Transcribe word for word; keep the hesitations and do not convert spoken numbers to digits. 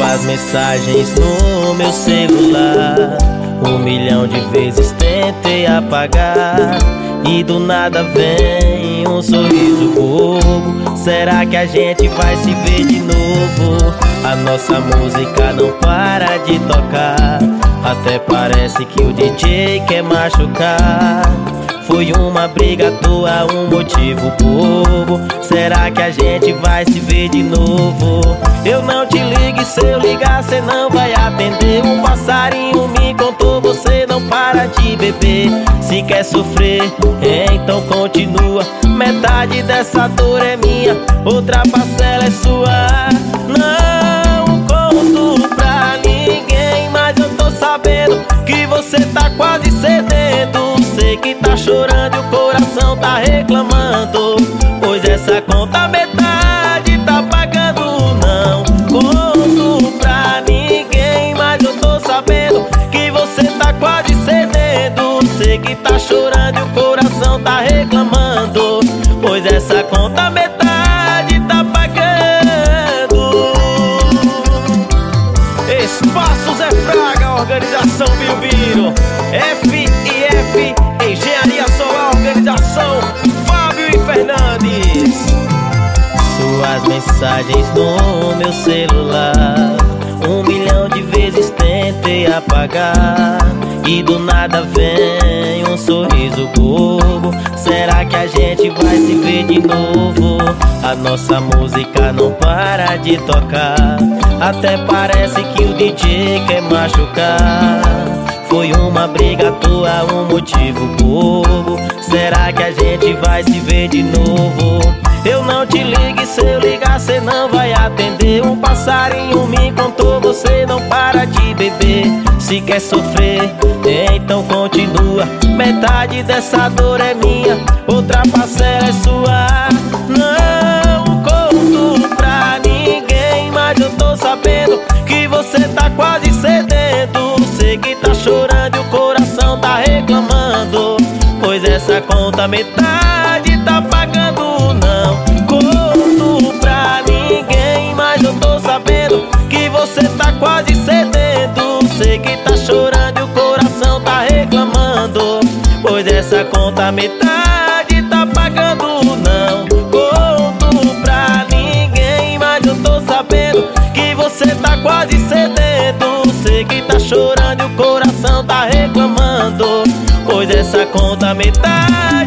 Suas mensagens no meu celular, um milhão de vezes tentei apagar, e do nada vem um sorriso bobo. Será que a gente vai se ver de novo? A nossa música não para de tocar, até parece que o D J quer machucar. Foi uma briga à toa, um motivo bobo. Será que a gente vai se ver de novo? Eu não te ligo e se eu ligar cê não vai atender. Um passarinho me contou, você não para de beber. Se quer sofrer, então continua. Metade dessa dor é minha, outra parcela é sua. Não conto pra ninguém, mas eu tô sabendo que você tá quase cedendo. Sei que tá chorando e o coração tá reclamando, pois essa conta metade tá pagando. Não conto pra ninguém, mas eu tô sabendo que você tá quase cedendo. Sei que tá chorando e o coração tá reclamando, pois essa conta metade tá pagando. Espaço Zé Fraga, organização Birubiru, F I F Engenharia Solar, organização Fábio e Fernandes. Suas mensagens no meu celular, um milhão de vezes tentei apagar, e do nada vem um sorriso bobo. Será que a gente vai se ver de novo? A nossa música não para de tocar, até parece que o D J quer machucar. Foi uma briga à toa, um motivo bobo. Será que a gente vai se ver de novo? Eu não te ligo e se eu ligar cê não vai atender. Um passarinho me contou, você não para de beber. Se quer sofrer, então continua. Metade dessa dor é minha, outra parcela é sua. Não conto pra ninguém, mas eu tô sabendo que você tá quase cedendo. Sei que tá chorando e o coração tá reclamando, pois essa conta metade tá pagando. Não conto pra ninguém, mas eu tô sabendo que você tá quase cedendo. Sei que tá chorando e o coração tá reclamando, pois essa conta metade tá pagando. Não conto pra ninguém, mas eu tô sabendo que você tá quase cedendo. Sei que tá chorando e o coração tá reclamando, pois essa conta metade